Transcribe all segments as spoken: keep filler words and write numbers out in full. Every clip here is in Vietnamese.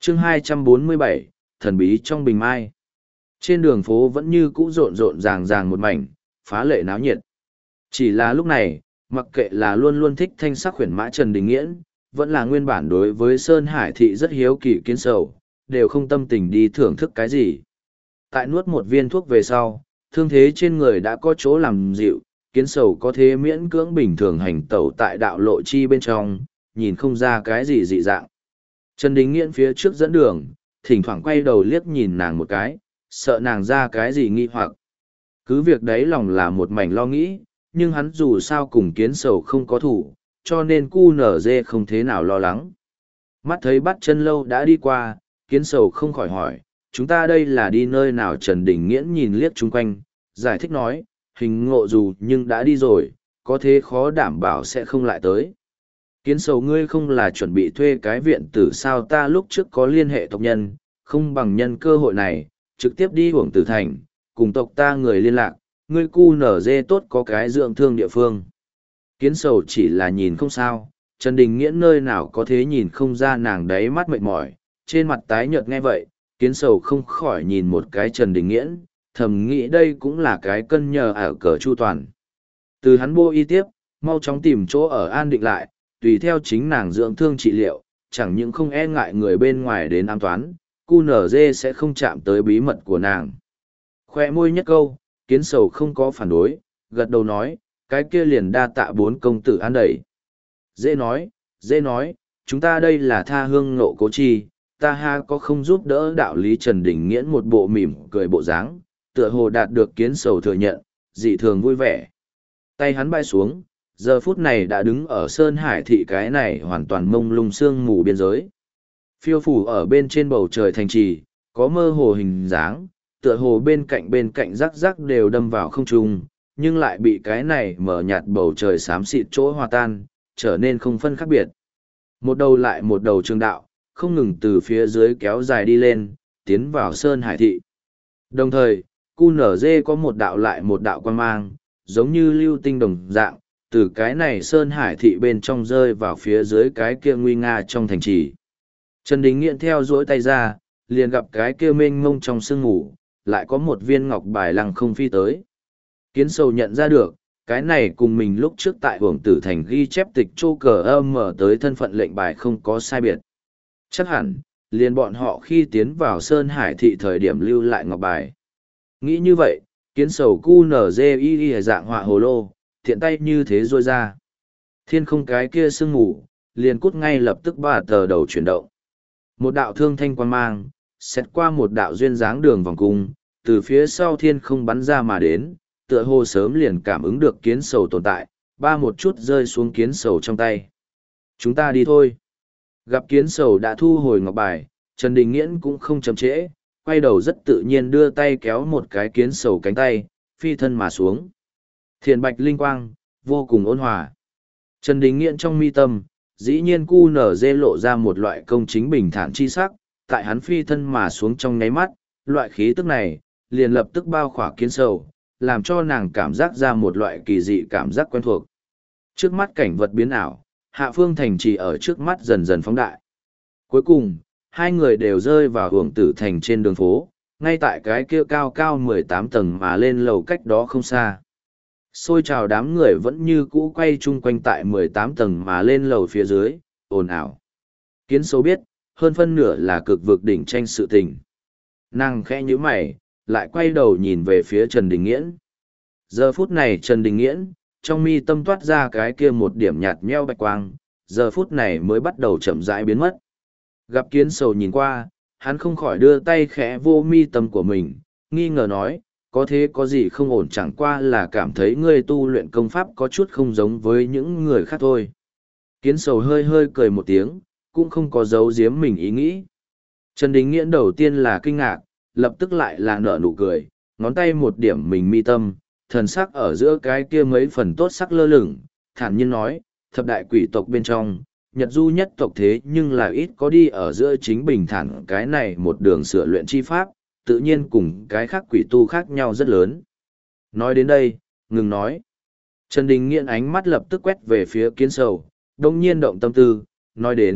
chương hai trăm bốn mươi bảy, thần bí trong bình mai. Trên đường phố vẫn như cũ rộn rộn ràng ràng một mảnh, phá lệ náo nhiệt. Chỉ là lúc này, mặc kệ là luôn luôn thích thanh sắc khuyển mã Trần Đình Nghiễn, vẫn là nguyên bản đối với Sơn Hải Thị rất hiếu kỳ kiến sầu, đều không tâm tình đi thưởng thức cái gì. Tại nuốt một viên thuốc về sau, thương thế trên người đã có chỗ làm dịu, kiến sầu có thế miễn cưỡng bình thường hành tẩu tại đạo lộ chi bên trong, nhìn không ra cái gì dị dạng. Trần Đình Nghiễn phía trước dẫn đường, thỉnh thoảng quay đầu liếc nhìn nàng một cái, sợ nàng ra cái gì nghi hoặc. Cứ việc đấy lòng là một mảnh lo nghĩ, nhưng hắn dù sao cùng kiến sầu không có thủ, cho nên cu nở dê không thế nào lo lắng. Mắt thấy bắt chân lâu đã đi qua, kiến sầu không khỏi hỏi, chúng ta đây là đi nơi nào? Trần Đình Nghiễn nhìn liếc chung quanh, giải thích nói, hình ngộ dù nhưng đã đi rồi, có thế khó đảm bảo sẽ không lại tới. Kiến sầu ngươi không là chuẩn bị thuê cái viện tử sao? Ta lúc trước có liên hệ tộc nhân, không bằng nhân cơ hội này, trực tiếp đi Hưởng Tử Thành, cùng tộc ta người liên lạc, ngươi cu nở dê tốt có cái dưỡng thương địa phương. Kiến sầu chỉ là nhìn không sao, Trần Đình Nghiễn nơi nào có thế nhìn không ra nàng đáy mắt mệt mỏi, trên mặt tái nhợt nghe vậy, kiến sầu không khỏi nhìn một cái Trần Đình Nghiễn, thầm nghĩ đây cũng là cái cân nhờ ở cờ chu toàn. Từ hắn bô y tiếp, mau chóng tìm chỗ ở an định lại, tùy theo chính nàng dưỡng thương trị liệu, chẳng những không e ngại người bên ngoài đến ám toán, cu nở dê sẽ không chạm tới bí mật của nàng. Khoe môi nhất câu, kiến sầu không có phản đối, gật đầu nói, cái kia liền đa tạ bốn công tử an đẩy. Dễ nói, dễ nói, chúng ta đây là tha hương ngộ cố chi, ta ha có không giúp đỡ đạo lý. Trần Đình Nghiễn một bộ mỉm cười bộ dáng, tựa hồ đạt được kiến sầu thừa nhận, dị thường vui vẻ. Tay hắn bay xuống, giờ phút này đã đứng ở Sơn Hải Thị cái này hoàn toàn mông lung sương mù biên giới. Phiêu phủ ở bên trên bầu trời thành trì, có mơ hồ hình dáng, tựa hồ bên cạnh bên cạnh rắc rắc đều đâm vào không trung, nhưng lại bị cái này mở nhạt bầu trời xám xịt chỗ hòa tan, trở nên không phân khác biệt. Một đầu lại một đầu trường đạo, không ngừng từ phía dưới kéo dài đi lên, tiến vào Sơn Hải Thị. Đồng thời, cu nở dê có một đạo lại một đạo quang mang, giống như lưu tinh đồng dạng, từ cái này Sơn Hải Thị bên trong rơi vào phía dưới cái kia nguy nga trong thành trì. Trần Đình Nghiễn theo duỗi tay ra, liền gặp cái kia mênh mông trong sương ngủ, lại có một viên ngọc bài lăng không phi tới. Kiến sầu nhận ra được, cái này cùng mình lúc trước tại Hưởng Tử Thành ghi chép tịch chô cờ âm mở tới thân phận lệnh bài không có sai biệt. Chắc hẳn, liền bọn họ khi tiến vào Sơn Hải Thị thời điểm lưu lại ngọc bài. Nghĩ như vậy, kiến sầu cu nở dê y y dạng họa hồ lô, thiện tay như thế rôi ra. Thiên không cái kia sương ngủ, liền cút ngay lập tức ba tờ đầu chuyển động. Một đạo thương thanh quan mang, xét qua một đạo duyên dáng đường vòng cung, từ phía sau thiên không bắn ra mà đến, tựa hồ sớm liền cảm ứng được kiến sầu tồn tại, ba một chút rơi xuống kiến sầu trong tay. Chúng ta đi thôi. Gặp kiến sầu đã thu hồi ngọc bài, Trần Đình Nghiễn cũng không chậm trễ, quay đầu rất tự nhiên đưa tay kéo một cái kiến sầu cánh tay, phi thân mà xuống. Thiền bạch linh quang, vô cùng ôn hòa. Trần Đình Nghiễn trong mi tâm, dĩ nhiên cu nở dê lộ ra một loại công chính bình thản chi sắc, tại hắn phi thân mà xuống trong nháy mắt, loại khí tức này, liền lập tức bao khỏa kiến sầu, làm cho nàng cảm giác ra một loại kỳ dị cảm giác quen thuộc. Trước mắt cảnh vật biến ảo, hạ phương thành trì ở trước mắt dần dần phóng đại. Cuối cùng, hai người đều rơi vào Hưởng Tử Thành trên đường phố, ngay tại cái kia cao cao mười tám tầng mà lên lầu cách đó không xa. Xôi trào đám người vẫn như cũ quay chung quanh tại mười tám tầng mà lên lầu phía dưới, ồn ào. Kiến sầu biết, hơn phân nửa là cực vực đỉnh tranh sự tình. Nàng khẽ nhíu mày, lại quay đầu nhìn về phía Trần Đình Nghiễn. Giờ phút này Trần Đình Nghiễn, trong mi tâm toát ra cái kia một điểm nhạt nheo bạch quang, giờ phút này mới bắt đầu chậm rãi biến mất. Gặp kiến sầu nhìn qua, hắn không khỏi đưa tay khẽ vô mi tâm của mình, nghi ngờ nói, có thế có gì không ổn, chẳng qua là cảm thấy ngươi tu luyện công pháp có chút không giống với những người khác thôi. Kiến sầu hơi hơi cười một tiếng, cũng không có giấu giếm mình ý nghĩ. Trần Đình Nghiễn đầu tiên là kinh ngạc, lập tức lại là nở nụ cười, ngón tay một điểm mình mi tâm, thần sắc ở giữa cái kia mấy phần tốt sắc lơ lửng, thản nhiên nói, thập đại quỷ tộc bên trong, Nhật Du nhất tộc thế nhưng là ít có đi ở giữa chính bình thản cái này một đường sửa luyện chi pháp, tự nhiên cùng cái khác quỷ tu khác nhau rất lớn. Nói đến đây, ngừng nói. Trần Đình Nghiễn ánh mắt lập tức quét về phía kiến sầu, đông nhiên động tâm tư, nói đến,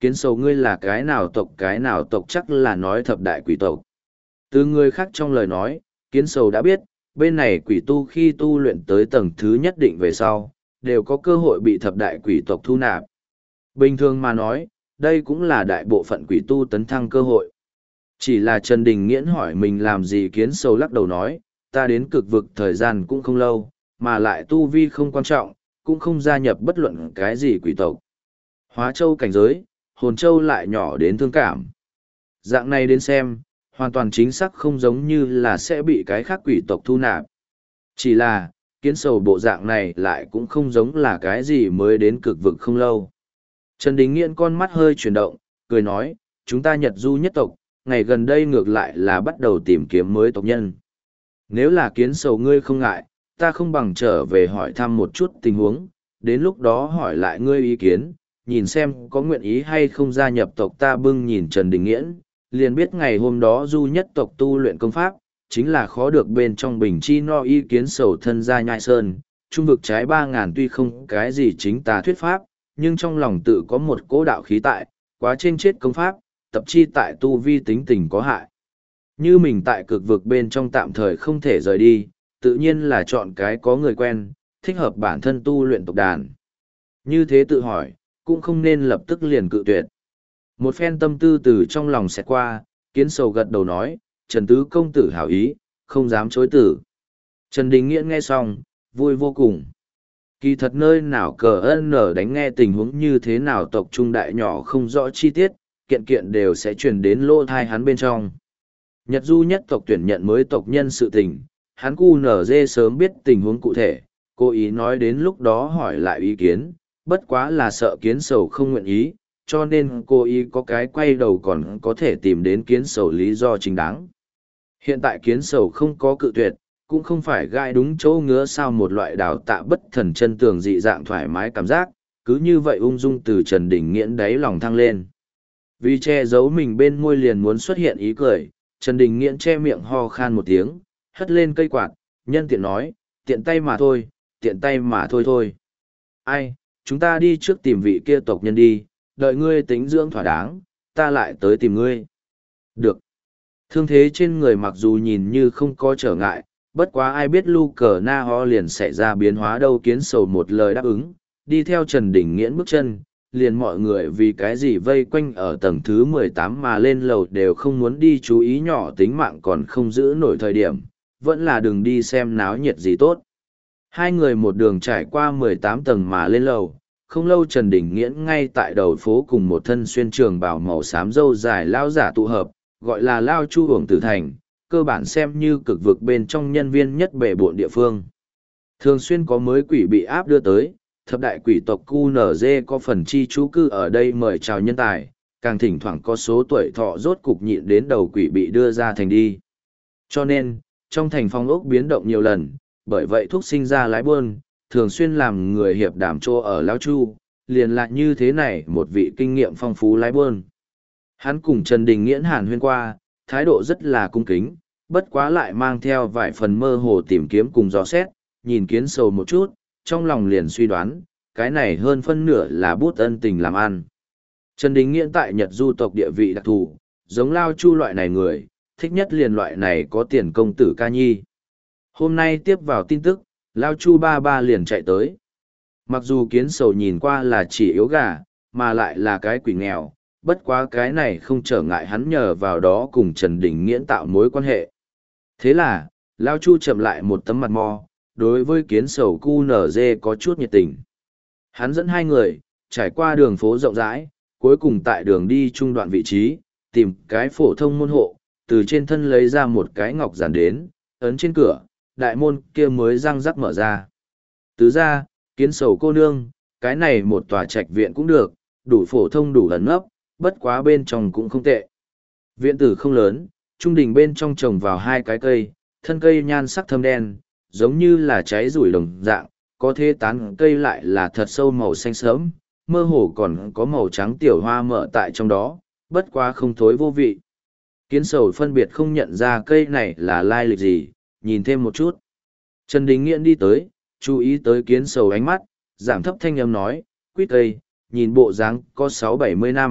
kiến sầu ngươi là cái nào tộc cái nào tộc chắc là nói thập đại quỷ tộc. Từ người khác trong lời nói, kiến sầu đã biết, bên này quỷ tu khi tu luyện tới tầng thứ nhất định về sau, đều có cơ hội bị thập đại quỷ tộc thu nạp. Bình thường mà nói, đây cũng là đại bộ phận quỷ tu tấn thăng cơ hội. Chỉ là Trần Đình Nghiễn hỏi mình làm gì, kiến sầu lắc đầu nói, ta đến cực vực thời gian cũng không lâu, mà lại tu vi không quan trọng, cũng không gia nhập bất luận cái gì quỷ tộc. Hóa châu cảnh giới, hồn châu lại nhỏ đến thương cảm. Dạng này đến xem, hoàn toàn chính xác không giống như là sẽ bị cái khác quỷ tộc thu nạp. Chỉ là, kiến sầu bộ dạng này lại cũng không giống là cái gì mới đến cực vực không lâu. Trần Đình Nghiễn con mắt hơi chuyển động, cười nói, chúng ta Nhật Du nhất tộc, ngày gần đây ngược lại là bắt đầu tìm kiếm mới tộc nhân. Nếu là kiến sầu ngươi không ngại, ta không bằng trở về hỏi thăm một chút tình huống, đến lúc đó hỏi lại ngươi ý kiến, nhìn xem có nguyện ý hay không gia nhập tộc ta. Bưng nhìn Trần Đình Nghiễn, liền biết ngày hôm đó Du nhất tộc tu luyện công pháp, chính là khó được bên trong bình chi no ý kiến sầu thân gia nhai sơn, trung vực trái ba ngàn tuy không cái gì chính tà thuyết pháp, nhưng trong lòng tự có một cố đạo khí tại, quá trên chết công pháp, tập chi tại tu vi tính tình có hại. Như mình tại cực vực bên trong tạm thời không thể rời đi, tự nhiên là chọn cái có người quen, thích hợp bản thân tu luyện tộc đàn. Như thế tự hỏi, cũng không nên lập tức liền cự tuyệt. Một phen tâm tư từ trong lòng xẹt qua, kiến sầu gật đầu nói, Trần Tứ công tử hảo ý, không dám chối tử. Trần Đình Nghiễn nghe xong, vui vô cùng. Kỳ thật nơi nào cờ ân nở đánh nghe tình huống như thế nào tộc trung đại nhỏ không rõ chi tiết, kiện kiện đều sẽ truyền đến lỗ thai hắn bên trong. Nhật Du nhất tộc tuyển nhận mới tộc nhân sự tình, hắn cu nở dê sớm biết tình huống cụ thể, cố ý nói đến lúc đó hỏi lại ý kiến, bất quá là sợ kiến sầu không nguyện ý, cho nên cô ý có cái quay đầu còn có thể tìm đến kiến sầu lý do chính đáng. Hiện tại kiến sầu không có cự tuyệt, cũng không phải gai đúng chỗ ngứa sao, một loại đào tạ bất thần chân tường dị dạng thoải mái cảm giác, cứ như vậy ung dung từ Trần Đình Nghiễn đáy lòng thăng lên. Vì che giấu mình bên môi liền muốn xuất hiện ý cười, Trần Đình Nghiễn che miệng ho khan một tiếng, hất lên cây quạt, nhân tiện nói, tiện tay mà thôi, tiện tay mà thôi thôi. Ai, chúng ta đi trước tìm vị kia tộc nhân đi, đợi ngươi tính dưỡng thỏa đáng, ta lại tới tìm ngươi. Được. Thương thế trên người mặc dù nhìn như không có trở ngại, bất quá ai biết lu cờ na ho liền xảy ra biến hóa đâu. Kiến sầu một lời đáp ứng, đi theo Trần Đình Nghiễn bước chân, liền mọi người vì cái gì vây quanh ở tầng thứ mười tám mà lên lầu đều không muốn đi, chú ý nhỏ tính mạng còn không giữ nổi thời điểm, vẫn là đừng đi xem náo nhiệt gì tốt. Hai người một đường trải qua mười tám tầng mà lên lầu, không lâu Trần Đình Nghiễn ngay tại đầu phố cùng một thân xuyên trường bào màu xám râu dài lao giả tụ hợp, gọi là Lao Chu Uổng Tử Thành, cơ bản xem như cực vực bên trong nhân viên nhất bề bộn địa phương. Thường xuyên có mới quỷ bị áp đưa tới, thập đại quỷ tộc cu nở dê có phần chi trú cư ở đây mời chào nhân tài, càng thỉnh thoảng có số tuổi thọ rốt cục nhịn đến đầu quỷ bị đưa ra thành đi. Cho nên, trong thành phong ốc biến động nhiều lần, bởi vậy thuốc sinh ra lái buôn, thường xuyên làm người hiệp đảm trô ở Lao Chu, liền lại như thế này một vị kinh nghiệm phong phú lái buôn. Hắn cùng Trần Đình Nghiễn hàn huyên qua, thái độ rất là cung kính, bất quá lại mang theo vài phần mơ hồ tìm kiếm cùng dò xét, nhìn kiến sầu một chút, trong lòng liền suy đoán, cái này hơn phân nửa là bút ân tình làm ăn. Trần Đình Nghiễn tại Nhật Du tộc địa vị đặc thù, giống Lao Chu loại này người, thích nhất liền loại này có tiền công tử ca nhi. Hôm nay tiếp vào tin tức, Lao Chu ba ba liền chạy tới. Mặc dù kiến sầu nhìn qua là chỉ yếu gà, mà lại là cái quỷ nghèo, bất quá cái này không trở ngại hắn nhờ vào đó cùng Trần Đình Nghiễn tạo mối quan hệ. Thế là, Lao Chu chậm lại một tấm mặt mo, đối với kiến sầu cu nở dê có chút nhiệt tình. Hắn dẫn hai người, trải qua đường phố rộng rãi, cuối cùng tại đường đi trung đoạn vị trí, tìm cái phổ thông môn hộ, từ trên thân lấy ra một cái ngọc giản đến, ấn trên cửa, đại môn kia mới răng rắc mở ra. Tứ ra, kiến sầu cô nương, cái này một tòa trạch viện cũng được, đủ phổ thông đủ ẩn nấp, bất quá bên trong cũng không tệ. Viện tử không lớn, trung đình bên trong trồng vào hai cái cây, thân cây nhan sắc thâm đen, giống như là cháy rủi đồng dạng, có thế tán cây lại là thật sâu màu xanh sớm, mơ hồ còn có màu trắng tiểu hoa mở tại trong đó, bất quá không thối vô vị. Kiến sầu phân biệt không nhận ra cây này là lai lịch gì, nhìn thêm một chút. Trần Đình Nghiễn đi tới, chú ý tới kiến sầu ánh mắt, giảm thấp thanh âm nói, quýt cây, nhìn bộ dáng có sáu bảy mươi năm,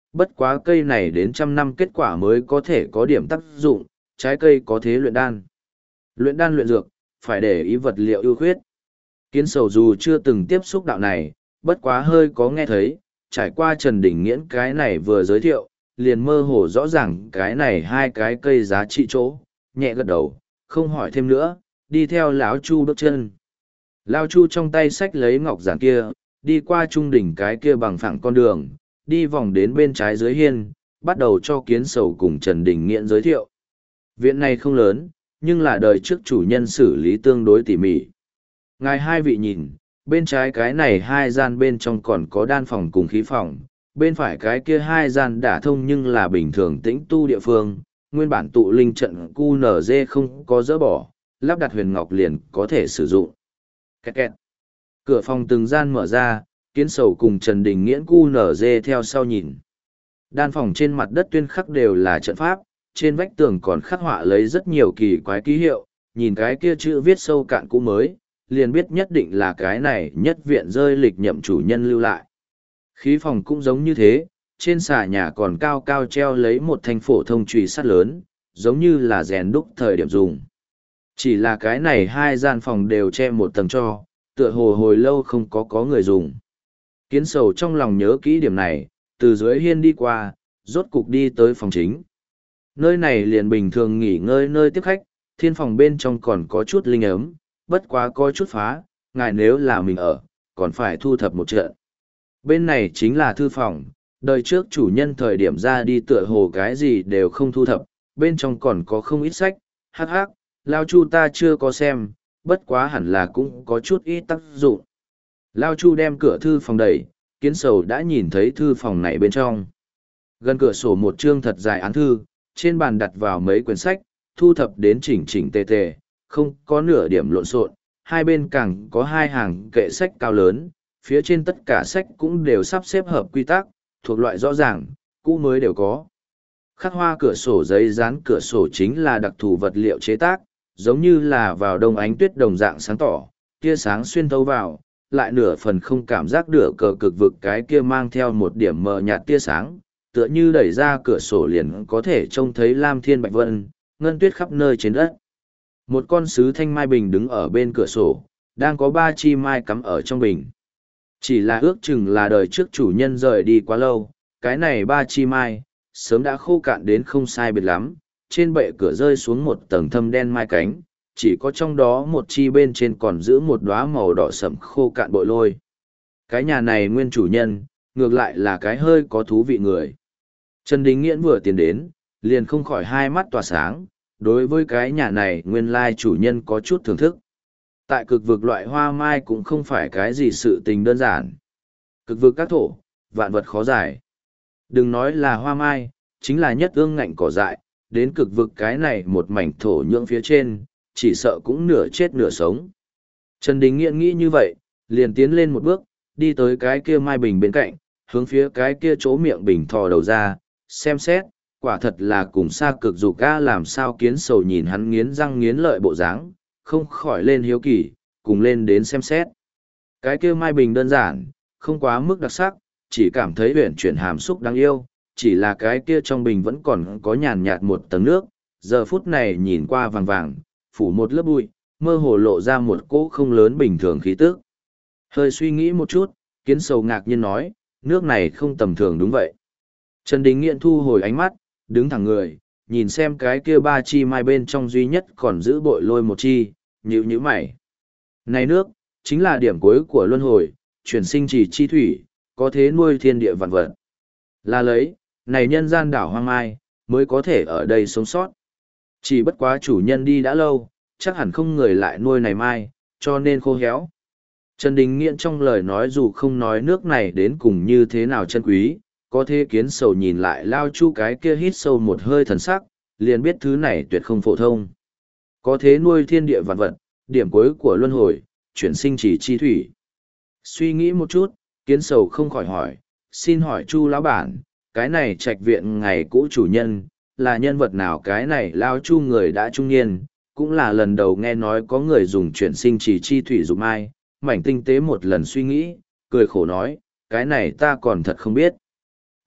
bất quá cây này đến trăm năm kết quả mới có thể có điểm tác dụng, trái cây có thế luyện đan. Luyện đan luyện dược, phải để ý vật liệu ưu khuyết. Kiến sầu dù chưa từng tiếp xúc đạo này, bất quá hơi có nghe thấy, trải qua Trần Đình Nghiễn cái này vừa giới thiệu, liền mơ hồ rõ ràng cái này hai cái cây giá trị chỗ, nhẹ gật đầu, không hỏi thêm nữa, đi theo lão Chu bước chân. Lão Chu trong tay xách lấy ngọc giản kia, đi qua trung đỉnh cái kia bằng phẳng con đường, đi vòng đến bên trái dưới hiên, bắt đầu cho Kiến sầu cùng Trần Đình Nghiễn giới thiệu. Viện này không lớn, nhưng là đời trước chủ nhân xử lý tương đối tỉ mỉ. Ngài hai vị nhìn, bên trái cái này hai gian bên trong còn có đan phòng cùng khí phòng, bên phải cái kia hai gian đả thông nhưng là bình thường tĩnh tu địa phương, nguyên bản tụ linh trận cu nở dê không có dỡ bỏ, lắp đặt huyền ngọc liền có thể sử dụng. Kẹt kẹt. Cửa phòng từng gian mở ra, Kiến sầu cùng Trần Đình Nghiễn cu nở dê theo sau nhìn. Đan phòng trên mặt đất tuyên khắc đều là trận pháp, trên vách tường còn khắc họa lấy rất nhiều kỳ quái ký hiệu, nhìn cái kia chữ viết sâu cạn cũ mới, liền biết nhất định là cái này nhất viện rơi lịch nhậm chủ nhân lưu lại. Khí phòng cũng giống như thế, trên xà nhà còn cao cao treo lấy một thanh phổ thông chùy sắt lớn, giống như là rèn đúc thời điểm dùng. Chỉ là cái này hai gian phòng đều che một tầng cho, tựa hồ hồi lâu không có có người dùng. Kiến sầu trong lòng nhớ kỹ điểm này, từ dưới hiên đi qua, rốt cục đi tới phòng chính. Nơi này liền bình thường nghỉ ngơi nơi tiếp khách, thiên phòng bên trong còn có chút linh ấm, bất quá có chút phá, ngài nếu là mình ở, còn phải thu thập một trận. Bên này chính là thư phòng, đời trước chủ nhân thời điểm ra đi tựa hồ cái gì đều không thu thập, bên trong còn có không ít sách, hắc hắc, Lao Chu ta chưa có xem, bất quá hẳn là cũng có chút ít tác dụng. Lao Chu đem cửa thư phòng đẩy, Kiến sầu đã nhìn thấy thư phòng này bên trong. Gần cửa sổ một chương thật dài án thư, trên bàn đặt vào mấy quyển sách, thu thập đến chỉnh chỉnh tề tề, không có nửa điểm lộn xộn, hai bên càng có hai hàng kệ sách cao lớn, phía trên tất cả sách cũng đều sắp xếp hợp quy tắc, thuộc loại rõ ràng, cũ mới đều có. Khắc hoa cửa sổ giấy dán cửa sổ chính là đặc thù vật liệu chế tác, giống như là vào đông ánh tuyết đồng dạng sáng tỏ, tia sáng xuyên thấu vào, lại nửa phần không cảm giác nửa cờ cực vực cái kia mang theo một điểm mờ nhạt tia sáng, tựa như đẩy ra cửa sổ liền có thể trông thấy lam thiên bạch vân, ngân tuyết khắp nơi trên đất. Một con sứ thanh mai bình đứng ở bên cửa sổ, đang có ba chi mai cắm ở trong bình. Chỉ là ước chừng là đời trước chủ nhân rời đi quá lâu, cái này ba chi mai, sớm đã khô cạn đến không sai biệt lắm, trên bệ cửa rơi xuống một tầng thâm đen mai cánh, chỉ có trong đó một chi bên trên còn giữ một đóa màu đỏ sẫm khô cạn bội lôi. Cái nhà này nguyên chủ nhân, ngược lại là cái hơi có thú vị người. Trần Đình Nghiễn vừa tiến đến, liền không khỏi hai mắt tỏa sáng, đối với cái nhà này nguyên lai chủ nhân có chút thưởng thức. Tại cực vực loại hoa mai cũng không phải cái gì sự tình đơn giản. Cực vực các thổ, vạn vật khó giải. Đừng nói là hoa mai, chính là nhất ương ngạnh cỏ dại, đến cực vực cái này một mảnh thổ nhưỡng phía trên, chỉ sợ cũng nửa chết nửa sống. Trần Đình Nghiễn nghĩ như vậy, liền tiến lên một bước, đi tới cái kia mai bình bên cạnh, hướng phía cái kia chỗ miệng bình thò đầu ra, xem xét, quả thật là cùng xa cực dục ca làm sao Kiến sầu nhìn hắn nghiến răng nghiến lợi bộ dáng, không khỏi lên hiếu kỳ, cùng lên đến xem xét. Cái kia mai bình đơn giản, không quá mức đặc sắc, chỉ cảm thấy huyền chuyển hàm xúc đáng yêu, chỉ là cái kia trong bình vẫn còn có nhàn nhạt một tầng nước, giờ phút này nhìn qua vàng vàng, phủ một lớp bụi, mơ hồ lộ ra một cỗ không lớn bình thường khí tức. Hơi suy nghĩ một chút, Kiến sầu ngạc nhiên nói, nước này không tầm thường đúng vậy. Trần Đình Nghiễn thu hồi ánh mắt, đứng thẳng người, nhìn xem cái kia ba chi mai bên trong duy nhất còn giữ bội lôi một chi, nhíu nhíu mày. Này nước, chính là điểm cuối của luân hồi, chuyển sinh chỉ chi thủy, có thế nuôi thiên địa vạn vật. Là lấy, này nhân gian đảo hoang mai, mới có thể ở đây sống sót. Chỉ bất quá chủ nhân đi đã lâu, chắc hẳn không người lại nuôi này mai, cho nên khô héo. Trần Đình Nghiễn trong lời nói dù không nói nước này đến cùng như thế nào chân quý, có thế Kiến sầu nhìn lại Lao Chu cái kia hít sâu một hơi thần sắc, liền biết thứ này tuyệt không phổ thông. Có thế nuôi thiên địa vạn vật, điểm cuối của luân hồi, chuyển sinh chỉ chi thủy. Suy nghĩ một chút, Kiến sầu không khỏi hỏi, xin hỏi Chu lão bản, cái này trạch viện ngày cũ chủ nhân, là nhân vật nào? Cái này Lao Chu người đã trung niên, cũng là lần đầu nghe nói có người dùng chuyển sinh chỉ chi thủy dục mai, mảnh tinh tế một lần suy nghĩ, cười khổ nói, cái này ta còn thật không biết.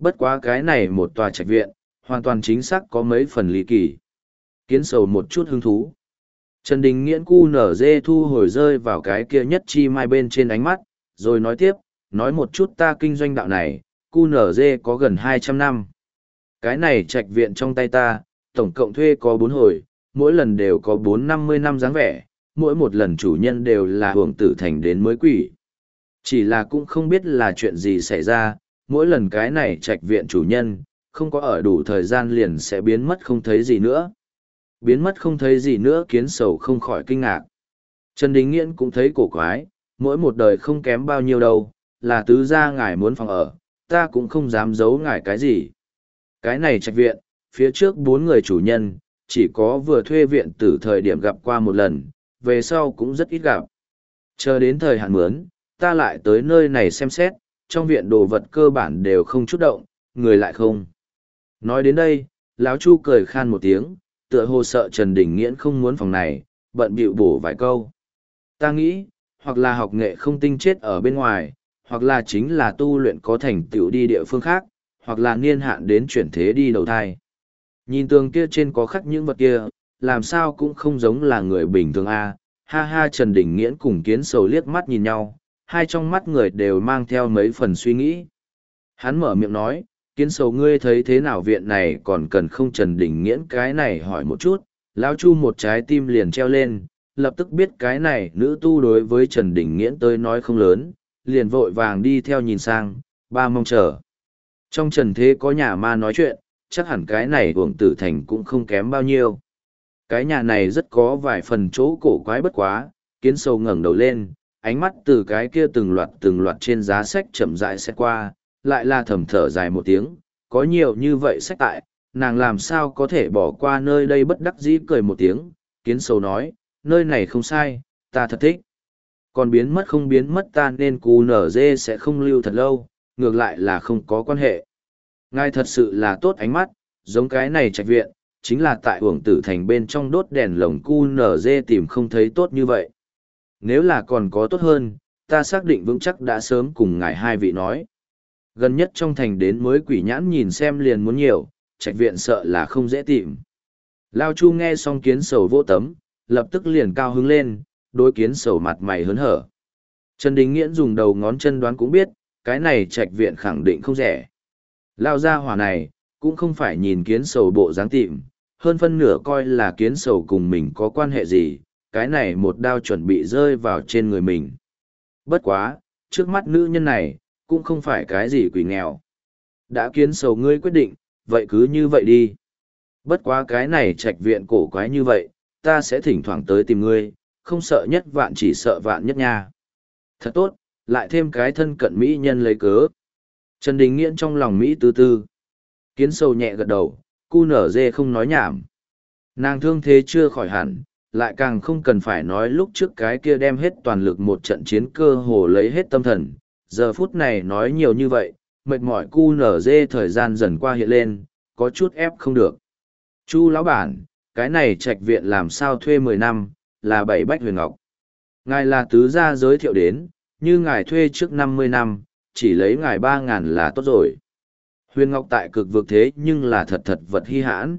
Bất quá cái này một tòa trạch viện, hoàn toàn chính xác có mấy phần lý kỳ. Kiến sầu một chút hứng thú. Trần Đình Nghiễn cu nở dê thu hồi rơi vào cái kia nhất chi mai bên trên ánh mắt, rồi nói tiếp, nói một chút ta kinh doanh đạo này, cu nở dê có gần hai trăm năm. Cái này trạch viện trong tay ta, tổng cộng thuê có bốn hồi, mỗi lần đều có bốn năm mươi năm dáng vẻ, mỗi một lần chủ nhân đều là hưởng tử thành đến mới quỷ. Chỉ là cũng không biết là chuyện gì xảy ra, mỗi lần cái này trạch viện chủ nhân, không có ở đủ thời gian liền sẽ biến mất không thấy gì nữa. Biến mất không thấy gì nữa kiến sầu không khỏi kinh ngạc. Trần Đình Nghiễn cũng thấy cổ quái, mỗi một đời không kém bao nhiêu đâu, là tứ gia ngài muốn phòng ở, ta cũng không dám giấu ngài cái gì. Cái này trạch viện, phía trước bốn người chủ nhân, chỉ có vừa thuê viện từ thời điểm gặp qua một lần, về sau cũng rất ít gặp. Chờ đến thời hạn mướn, ta lại tới nơi này xem xét, trong viện đồ vật cơ bản đều không chút động, người lại không. Nói đến đây, lão Chu cười khan một tiếng, tựa hồ sợ Trần Đình Nghiễn không muốn phòng này, bận bịu bổ vài câu. Ta nghĩ, hoặc là học nghệ không tinh chết ở bên ngoài, hoặc là chính là tu luyện có thành tựu đi địa phương khác, hoặc là niên hạn đến chuyển thế đi đầu thai. Nhìn tường kia trên có khắc những vật kia, làm sao cũng không giống là người bình thường a. Ha ha Trần Đình Nghiễn cùng Kiến Sầu liếc mắt nhìn nhau, hai trong mắt người đều mang theo mấy phần suy nghĩ. Hắn mở miệng nói, Kiến Sầu ngươi thấy thế nào viện này còn cần không Trần Đình Nghiễn cái này hỏi một chút, lão Chu một trái tim liền treo lên, lập tức biết cái này nữ tu đối với Trần Đình Nghiễn tới nói không lớn, liền vội vàng đi theo nhìn sang, ba mong chờ. Trong trần thế có nhà ma nói chuyện, chắc hẳn cái này uổng tử thành cũng không kém bao nhiêu. Cái nhà này rất có vài phần chỗ cổ quái bất quá, Kiến Sầu ngẩng đầu lên, ánh mắt từ cái kia từng loạt từng loạt trên giá sách chậm rãi xét qua, lại là thầm thở dài một tiếng, có nhiều như vậy sách tại, nàng làm sao có thể bỏ qua nơi đây bất đắc dĩ cười một tiếng, Kiến Sầu nói, nơi này không sai, ta thật thích. Còn biến mất không biến mất ta nên cù nở dê sẽ không lưu thật lâu, ngược lại là không có quan hệ. Ngài thật sự là tốt ánh mắt, giống cái này trạch viện, chính là tại uổng tử thành bên trong đốt đèn lồng cu nở dê tìm không thấy tốt như vậy. Nếu là còn có tốt hơn, ta xác định vững chắc đã sớm cùng ngài hai vị nói. Gần nhất trong thành đến mới quỷ nhãn nhìn xem liền muốn nhiều, trạch viện sợ là không dễ tìm. Lao Chu nghe xong Kiến Sầu vô tấm, lập tức liền cao hứng lên, đối Kiến Sầu mặt mày hớn hở. Trần Đình Nghiễn dùng đầu ngón chân đoán cũng biết, cái này trạch viện khẳng định không rẻ. Lao gia hỏa này, cũng không phải nhìn Kiến Sầu bộ dáng tìm, hơn phân nửa coi là Kiến Sầu cùng mình có quan hệ gì, cái này một đao chuẩn bị rơi vào trên người mình. Bất quá, trước mắt nữ nhân này, cũng không phải cái gì quỷ nghèo. Đã Kiến Sầu ngươi quyết định, vậy cứ như vậy đi. Bất quá cái này trạch viện cổ quái như vậy, ta sẽ thỉnh thoảng tới tìm ngươi, không sợ nhất vạn chỉ sợ vạn nhất nha. Thật tốt, lại thêm cái thân cận mỹ nhân lấy cớ. Trần Đình Nghiễn trong lòng Mỹ tư tư. Kiến Sầu nhẹ gật đầu, cu nở dê không nói nhảm. Nàng thương thế chưa khỏi hẳn, lại càng không cần phải nói lúc trước cái kia đem hết toàn lực một trận chiến cơ hồ lấy hết tâm thần. Giờ phút này nói nhiều như vậy, mệt mỏi cu nở dê thời gian dần qua hiện lên, có chút ép không được. Chu lão bản, cái này trạch viện làm sao thuê mười năm, là bảy bách huyền ngọc. Ngài là tứ gia giới thiệu đến, như ngài thuê trước năm mươi năm, chỉ lấy ngài ba ngàn là tốt rồi. Huyền ngọc tại cực vực thế nhưng là thật thật vật hy hãn.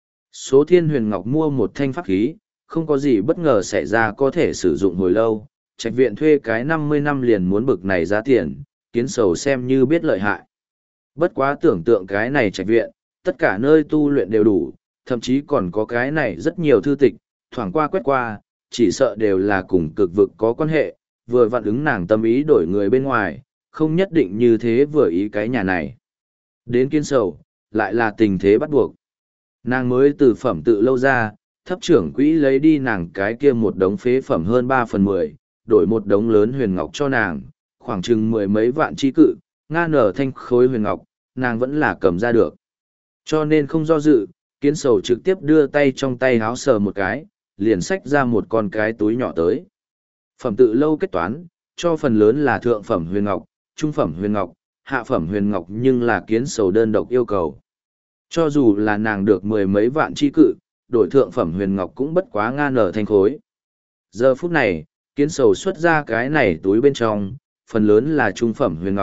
Số thiên huyền ngọc mua một thanh pháp khí, không có gì bất ngờ xảy ra có thể sử dụng hồi lâu. Trạch viện thuê cái năm mươi năm liền muốn bực này giá tiền, Kiến Sầu xem như biết lợi hại. Bất quá tưởng tượng cái này trạch viện, tất cả nơi tu luyện đều đủ, thậm chí còn có cái này rất nhiều thư tịch, thoảng qua quét qua, chỉ sợ đều là cùng cực vực có quan hệ, vừa vặn ứng nàng tâm ý đổi người bên ngoài, không nhất định như thế vừa ý cái nhà này. Đến Kiến Sầu, lại là tình thế bắt buộc. Nàng mới từ phẩm tự lâu ra, thấp trưởng quỹ lấy đi nàng cái kia một đống phế phẩm hơn ba phần mười, đổi một đống lớn huyền ngọc cho nàng, khoảng chừng mười mấy vạn chi cự, nga nở thanh khối huyền ngọc, nàng vẫn là cầm ra được. Cho nên không do dự, Kiến Sầu trực tiếp đưa tay trong tay háo sờ một cái, liền xách ra một con cái túi nhỏ tới. Phẩm tự lâu kết toán, cho phần lớn là thượng phẩm huyền ngọc, trung phẩm huyền ngọc, hạ phẩm huyền ngọc nhưng là Kiến Sầu đơn độc yêu cầu. Cho dù là nàng được mười mấy vạn chi cự, đổi thượng phẩm huyền ngọc cũng bất quá nga nở thanh khối. Giờ phút này, Kiến Sầu xuất ra cái này túi bên trong, phần lớn là trung phẩm huyền ngọc,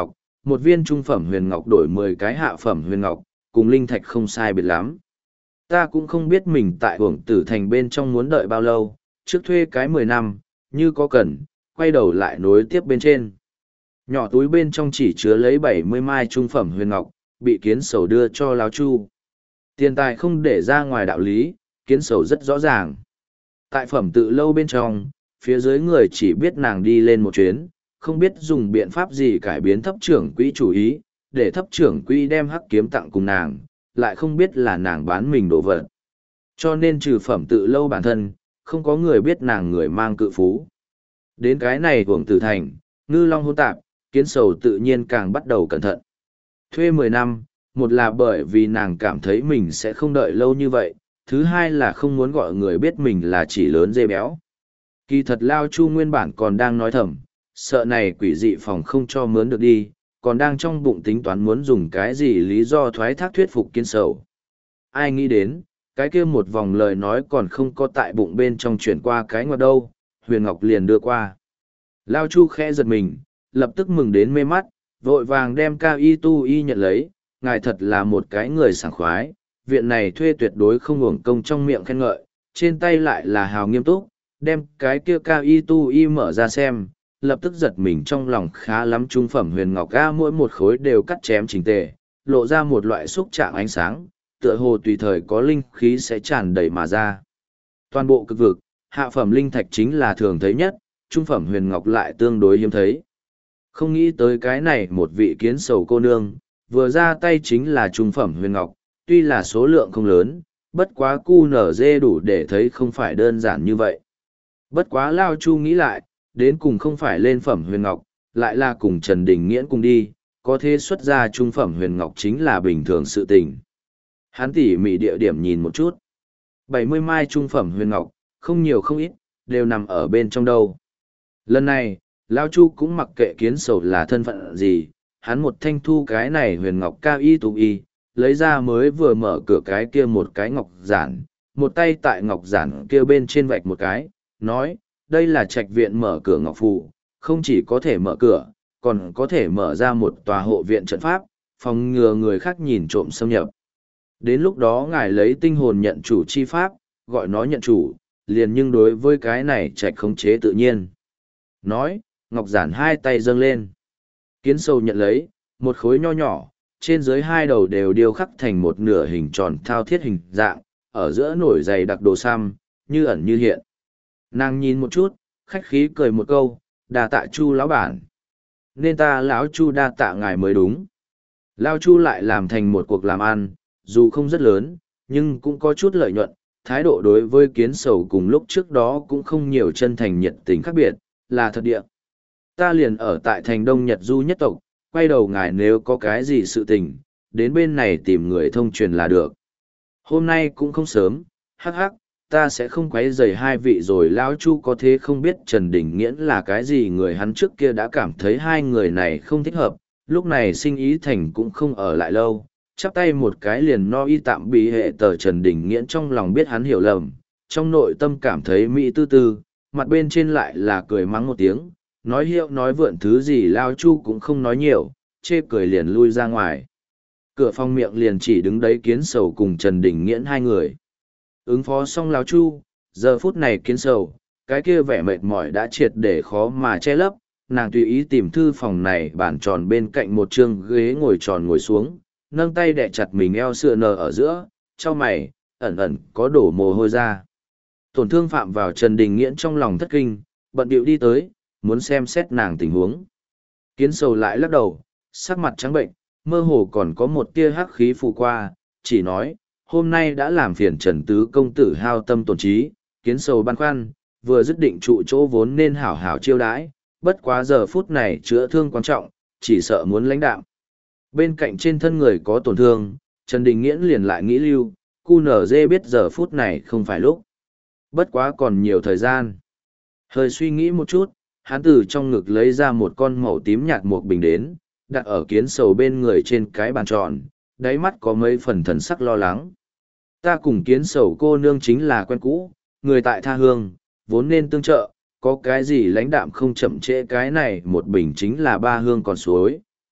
một viên trung phẩm huyền ngọc đổi mười cái hạ phẩm huyền ngọc, cùng linh thạch không sai biệt lắm. Ta cũng không biết mình tại Uổng Tử Thành bên trong muốn đợi bao lâu, trước thuê cái mười năm, như có cần, quay đầu lại nối tiếp bên trên. Nhỏ túi bên trong chỉ chứa lấy bảy mươi mai trung phẩm huyền ngọc, bị Kiến Sầu đưa cho Lão Chu. Tiền tài không để ra ngoài đạo lý, Kiến Sầu rất rõ ràng. Tại phẩm tự lâu bên trong, phía dưới người chỉ biết nàng đi lên một chuyến, không biết dùng biện pháp gì cải biến thấp trưởng quỹ chủ ý, để thấp trưởng quỹ đem hắc kiếm tặng cùng nàng, lại không biết là nàng bán mình đồ vật. Cho nên trừ phẩm tự lâu bản thân, không có người biết nàng người mang cự phú. Đến cái này Uổng Tử Thành, ngư long hỗn tạp, Kiến Sầu tự nhiên càng bắt đầu cẩn thận. Thuê mười năm, một là bởi vì nàng cảm thấy mình sẽ không đợi lâu như vậy, thứ hai là không muốn gọi người biết mình là chỉ lớn dê béo. Kỳ thật Lao Chu nguyên bản còn đang nói thầm, sợ này quỷ dị phòng không cho mướn được đi, còn đang trong bụng tính toán muốn dùng cái gì lý do thoái thác thuyết phục Kiến Sầu. Ai nghĩ đến, cái kia một vòng lời nói còn không có tại bụng bên trong chuyển qua cái ngoặt đâu, Huyền Ngọc liền đưa qua. Lao Chu khẽ giật mình, lập tức mừng đến mê mắt, vội vàng đem Cao Y Tu Y nhận lấy, ngài thật là một cái người sảng khoái, viện này thuê tuyệt đối không uổng công trong miệng khen ngợi, trên tay lại là hào nghiêm túc, đem cái kia Cao Y Tu Y mở ra xem, lập tức giật mình trong lòng khá lắm. Trung phẩm huyền ngọc ga mỗi một khối đều cắt chém chỉnh tề, lộ ra một loại xúc trạng ánh sáng, tựa hồ tùy thời có linh khí sẽ tràn đầy mà ra. Toàn bộ cực vực, hạ phẩm linh thạch chính là thường thấy nhất, trung phẩm huyền ngọc lại tương đối hiếm thấy. Không nghĩ tới cái này một vị Kiến Sầu cô nương, vừa ra tay chính là trung phẩm huyền ngọc, tuy là số lượng không lớn, bất quá cu nở dê đủ để thấy không phải đơn giản như vậy. Bất quá Lao Chu nghĩ lại, đến cùng không phải lên phẩm huyền ngọc, lại là cùng Trần Đình Nghiễn cùng đi, có thế xuất ra trung phẩm huyền ngọc chính là bình thường sự tình. Hắn tỉ mỉ địa điểm nhìn một chút. bảy mươi mai trung phẩm huyền ngọc, không nhiều không ít, đều nằm ở bên trong đâu. Lần này, Lao Chu cũng mặc kệ Kiến Sầu là thân phận gì, hắn một thanh thu cái này huyền ngọc Cao Y Tu Y, lấy ra mới vừa mở cửa cái kia một cái ngọc giản, một tay tại ngọc giản kia bên trên vạch một cái, nói, đây là trạch viện mở cửa ngọc phù, không chỉ có thể mở cửa, còn có thể mở ra một tòa hộ viện trận pháp, phòng ngừa người khác nhìn trộm xâm nhập. Đến lúc đó ngài lấy tinh hồn nhận chủ chi pháp, gọi nó nhận chủ, liền nhưng đối với cái này trạch khống chế tự nhiên. Nói, ngọc giản hai tay dâng lên. Kiến Sầu nhận lấy, một khối nho nhỏ, trên dưới hai đầu đều điêu khắc thành một nửa hình tròn thao thiết hình dạng, ở giữa nổi dày đặc đồ sam, như ẩn như hiện. Nàng nhìn một chút, khách khí cười một câu, đà tạ Chu lão bản. Nên ta lão Chu đa tạ ngài mới đúng. Lão Chu lại làm thành một cuộc làm ăn, dù không rất lớn, nhưng cũng có chút lợi nhuận, thái độ đối với Kiến Sầu cùng lúc trước đó cũng không nhiều chân thành nhiệt tình khác biệt, là thật địa. Ta liền ở tại thành Đông Nhật Du nhất tộc, quay đầu ngài nếu có cái gì sự tình, đến bên này tìm người thông truyền là được. Hôm nay cũng không sớm, hắc hắc, ta sẽ không quấy rầy hai vị rồi. Lão Chu có thế không biết Trần Đình Nghiễn là cái gì, người hắn trước kia đã cảm thấy hai người này không thích hợp, lúc này sinh ý thành cũng không ở lại lâu, chắp tay một cái liền no y tạm bị hệ tờ. Trần Đình Nghiễn trong lòng biết hắn hiểu lầm, trong nội tâm cảm thấy mỹ tư tư, mặt bên trên lại là cười mắng một tiếng, nói hiệu nói vượn thứ gì Lao Chu cũng không nói nhiều, chê cười liền lui ra ngoài. Cửa phòng miệng liền chỉ đứng đấy Kiến Sầu cùng Trần Đình Nghiễn hai người. Ứng phó xong Lao Chu, giờ phút này Kiến Sầu, cái kia vẻ mệt mỏi đã triệt để khó mà che lấp, nàng tùy ý tìm thư phòng này bàn tròn bên cạnh một chương ghế ngồi tròn ngồi xuống, nâng tay đè chặt mình eo sựa nờ ở giữa, cho mày, ẩn ẩn có đổ mồ hôi ra. Tổn thương phạm vào Trần Đình Nghiễn trong lòng thất kinh, bận điệu đi tới, muốn xem xét nàng tình huống. Kiến Sầu lại lắc đầu, sắc mặt trắng bệnh, mơ hồ còn có một tia hắc khí phù qua, chỉ nói, hôm nay đã làm phiền Trần Tứ công tử hao tâm tổn trí. Kiến Sầu băn khoăn, vừa dứt định trụ chỗ vốn nên hảo hảo chiêu đãi, bất quá giờ phút này chữa thương quan trọng, chỉ sợ muốn lãnh đạm. Bên cạnh trên thân người có tổn thương, Trần Đình Nghiễn liền lại nghĩ lưu, cu nở dê biết giờ phút này không phải lúc. Bất quá còn nhiều thời gian. Hơi suy nghĩ một chút, hắn từ trong ngực lấy ra một con màu tím nhạt một bình đến, đặt ở Kiến Sầu bên người trên cái bàn tròn, đáy mắt có mấy phần thần sắc lo lắng. Ta cùng Kiến Sầu cô nương chính là quen cũ, người tại tha hương, vốn nên tương trợ, có cái gì lãnh đạm không chậm trễ, cái này một bình chính là ba hương còn suối,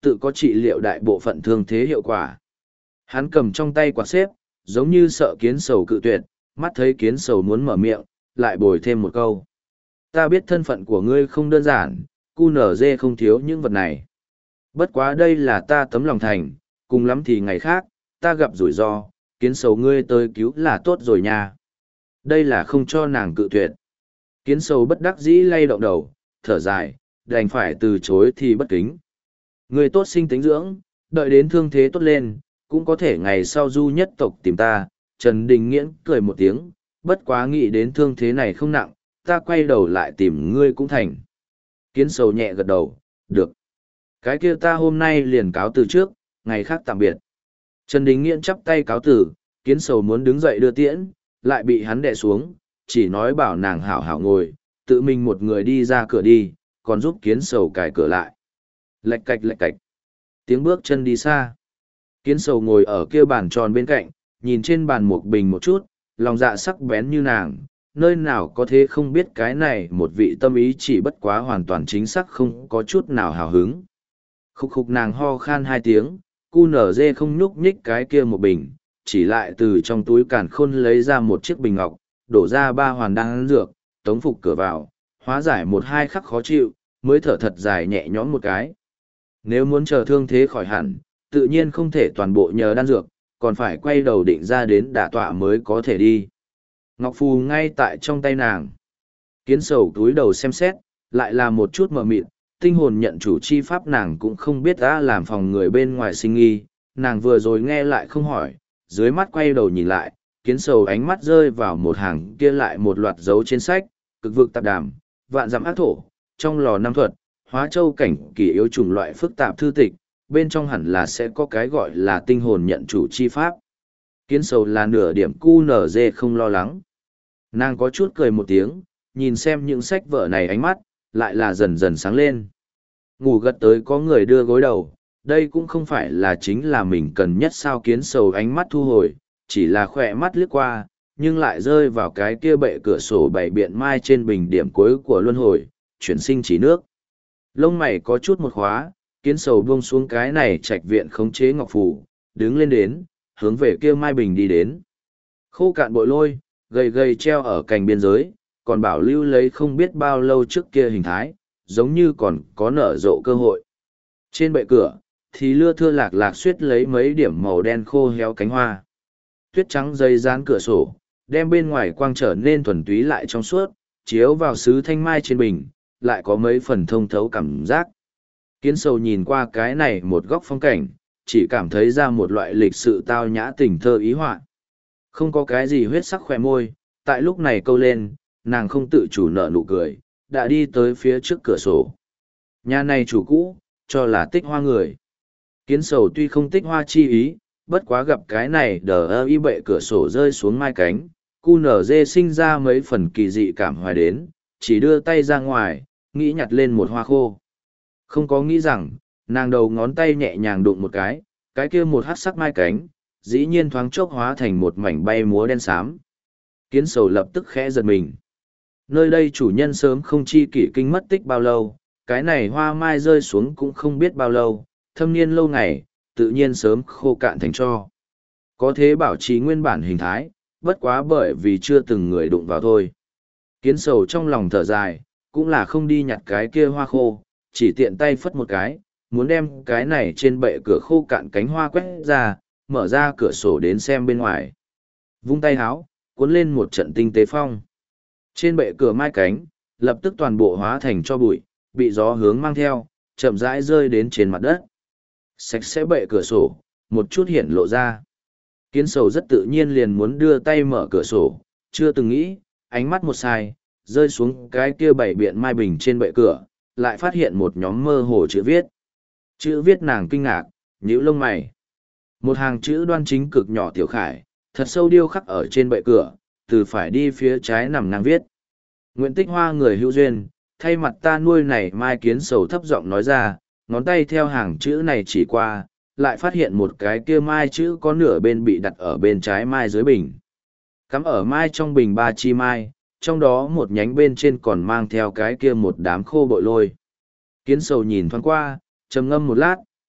tự có trị liệu đại bộ phận thương thế hiệu quả. Hắn cầm trong tay quạt xếp, giống như sợ kiến sầu cự tuyệt, mắt thấy kiến sầu muốn mở miệng, lại bồi thêm một câu. Ta biết thân phận của ngươi không đơn giản, cu nở dê không thiếu những vật này. Bất quá đây là ta tấm lòng thành, cùng lắm thì ngày khác, ta gặp rủi ro, kiến sầu ngươi tới cứu là tốt rồi nha. Đây là không cho nàng cự tuyệt. Kiến sầu bất đắc dĩ lay động đầu, thở dài, đành phải từ chối thì bất kính. Ngươi tốt sinh tính dưỡng, đợi đến thương thế tốt lên, cũng có thể ngày sau du nhất tộc tìm ta. Trần Đình Nghiễn cười một tiếng, bất quá nghĩ đến thương thế này không nặng, ta quay đầu lại tìm ngươi cũng thành. Kiến sầu nhẹ gật đầu, được. Cái kia ta hôm nay liền cáo từ trước, ngày khác tạm biệt. Trần Đình Nghiễn chắp tay cáo từ, kiến sầu muốn đứng dậy đưa tiễn, lại bị hắn đè xuống, chỉ nói bảo nàng hảo hảo ngồi, tự mình một người đi ra cửa đi, còn giúp kiến sầu cài cửa lại. Lạch cạch lạch cạch. Tiếng bước chân đi xa. Kiến sầu ngồi ở kia bàn tròn bên cạnh, nhìn trên bàn một bình một chút, lòng dạ sắc bén như nàng, nơi nào có thế không biết cái này một vị tâm ý chỉ bất quá hoàn toàn chính xác không có chút nào hào hứng. Khúc khúc nàng ho khan hai tiếng, cu nở dê không nhúc nhích cái kia một bình, chỉ lại từ trong túi càn khôn lấy ra một chiếc bình ngọc, đổ ra ba hoàn đan dược, tống phục cửa vào, hóa giải một hai khắc khó chịu, mới thở thật dài nhẹ nhõm một cái. Nếu muốn chờ thương thế khỏi hẳn, tự nhiên không thể toàn bộ nhờ đan dược, còn phải quay đầu định ra đến đả tọa mới có thể đi. Ngọc phù ngay tại trong tay nàng. Kiến sầu túi đầu xem xét, lại là một chút mờ mịt, tinh hồn nhận chủ chi pháp nàng cũng không biết đã làm phòng người bên ngoài sinh nghi, nàng vừa rồi nghe lại không hỏi, dưới mắt quay đầu nhìn lại, kiến sầu ánh mắt rơi vào một hàng kia lại một loạt dấu trên sách, cực vực tạp đàm, vạn dặm ác thổ, trong lò năm thuật, hóa châu cảnh kỳ yếu chủng loại phức tạp thư tịch, bên trong hẳn là sẽ có cái gọi là tinh hồn nhận chủ chi pháp. Kiến sầu là nửa điểm cu nở dê không lo lắng. Nàng có chút cười một tiếng, nhìn xem những sách vở này ánh mắt, lại là dần dần sáng lên. Ngủ gật tới có người đưa gối đầu, đây cũng không phải là chính là mình cần nhất sao. Kiến sầu ánh mắt thu hồi, chỉ là khỏe mắt lướt qua, nhưng lại rơi vào cái kia bệ cửa sổ bảy biện mai trên bình điểm cuối của luân hồi, chuyển sinh chỉ nước. Lông mày có chút một khóa, kiến sầu buông xuống cái này trạch viện khống chế ngọc phù, đứng lên đến, hướng về kia mai bình đi đến. Khô cạn bội lôi, gầy gầy treo ở cành biên giới, còn bảo lưu lấy không biết bao lâu trước kia hình thái, giống như còn có nở rộ cơ hội. Trên bệ cửa, thì lưa thưa lạc lạc xuyết lấy mấy điểm màu đen khô héo cánh hoa. Tuyết trắng dây dán cửa sổ, đem bên ngoài quang trở nên thuần túy lại trong suốt, chiếu vào sứ thanh mai trên bình, lại có mấy phần thông thấu cảm giác. Kiến sầu nhìn qua cái này một góc phong cảnh, chỉ cảm thấy ra một loại lịch sự tao nhã tình thơ ý họa. Không có cái gì huyết sắc khỏe môi, tại lúc này câu lên, nàng không tự chủ nở nụ cười, đã đi tới phía trước cửa sổ. Nhà này chủ cũ, cho là tích hoa người. Kiến sầu tuy không tích hoa chi ý, bất quá gặp cái này đờ ơ y bệ cửa sổ rơi xuống mai cánh, cu nở dê sinh ra mấy phần kỳ dị cảm hoài đến, chỉ đưa tay ra ngoài, nghĩ nhặt lên một hoa khô. Không có nghĩ rằng, nàng đầu ngón tay nhẹ nhàng đụng một cái, cái kia một hát sắc mai cánh, dĩ nhiên thoáng chốc hóa thành một mảnh bay múa đen xám. Kiến sầu lập tức khẽ giật mình. Nơi đây chủ nhân sớm không chi kỷ kinh mất tích bao lâu, cái này hoa mai rơi xuống cũng không biết bao lâu, thâm niên lâu ngày, tự nhiên sớm khô cạn thành tro. Có thế bảo trì nguyên bản hình thái, bất quá bởi vì chưa từng người đụng vào thôi. Kiến sầu trong lòng thở dài, cũng là không đi nhặt cái kia hoa khô, chỉ tiện tay phất một cái, muốn đem cái này trên bệ cửa khô cạn cánh hoa quét ra, mở ra cửa sổ đến xem bên ngoài. Vung tay háo, cuốn lên một trận tinh tế phong. Trên bệ cửa mai cánh, lập tức toàn bộ hóa thành cho bụi, bị gió hướng mang theo, chậm rãi rơi đến trên mặt đất. Sạch sẽ bệ cửa sổ, một chút hiện lộ ra. Kiến sầu rất tự nhiên liền muốn đưa tay mở cửa sổ, chưa từng nghĩ, ánh mắt một sai, rơi xuống cái kia bảy biện mai bình trên bệ cửa, lại phát hiện một nhóm mơ hồ chữ viết. Chữ viết nàng kinh ngạc, nhíu lông mày. Một hàng chữ đoan chính cực nhỏ tiểu khải, thật sâu điêu khắc ở trên bệ cửa, từ phải đi phía trái nằm nàng viết. Nguyện tích hoa người hữu duyên, thay mặt ta nuôi này mai. Kiến sầu thấp giọng nói ra, ngón tay theo hàng chữ này chỉ qua, lại phát hiện một cái kia mai chữ có nửa bên bị đặt ở bên trái mai dưới bình. Cắm ở mai trong bình ba chi mai, trong đó một nhánh bên trên còn mang theo cái kia một đám khô bội lôi. Kiến sầu nhìn thoáng qua, trầm ngâm một lát,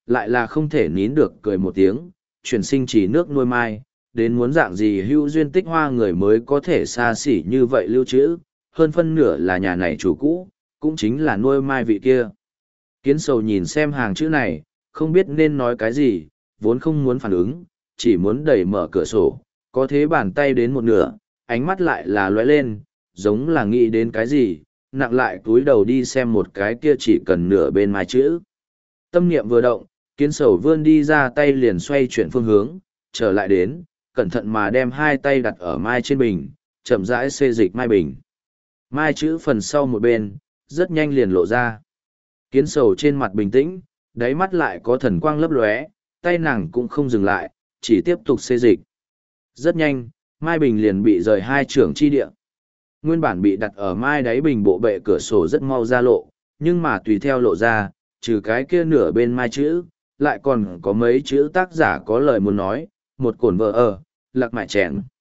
lại là không thể nín được cười một tiếng, chuyển sinh chỉ nước nuôi mai, đến muốn dạng gì hữu duyên tích hoa người mới có thể xa xỉ như vậy lưu trữ, hơn phân nửa là nhà này chủ cũ, cũng chính là nuôi mai vị kia. Kiến sầu nhìn xem hàng chữ này, không biết nên nói cái gì, vốn không muốn phản ứng, chỉ muốn đẩy mở cửa sổ, có thế bàn tay đến một nửa, ánh mắt lại là lóe lên, giống là nghĩ đến cái gì, nặng lại túi đầu đi xem một cái kia chỉ cần nửa bên mai chữ. Tâm niệm vừa động, kiến sầu vươn đi ra tay liền xoay chuyển phương hướng, trở lại đến, cẩn thận mà đem hai tay đặt ở mai trên bình, chậm rãi xê dịch mai bình. Mai chữ phần sau một bên, rất nhanh liền lộ ra. Kiến sầu trên mặt bình tĩnh, đáy mắt lại có thần quang lấp lóe, tay nàng cũng không dừng lại, chỉ tiếp tục xê dịch. Rất nhanh, mai bình liền bị rời hai trưởng chi địa. Nguyên bản bị đặt ở mai đáy bình bộ bệ cửa sổ rất mau ra lộ, nhưng mà tùy theo lộ ra, trừ cái kia nửa bên mai chữ, lại còn có mấy chữ tác giả có lời muốn nói, một cổn vợ ở, lạc mại chèn.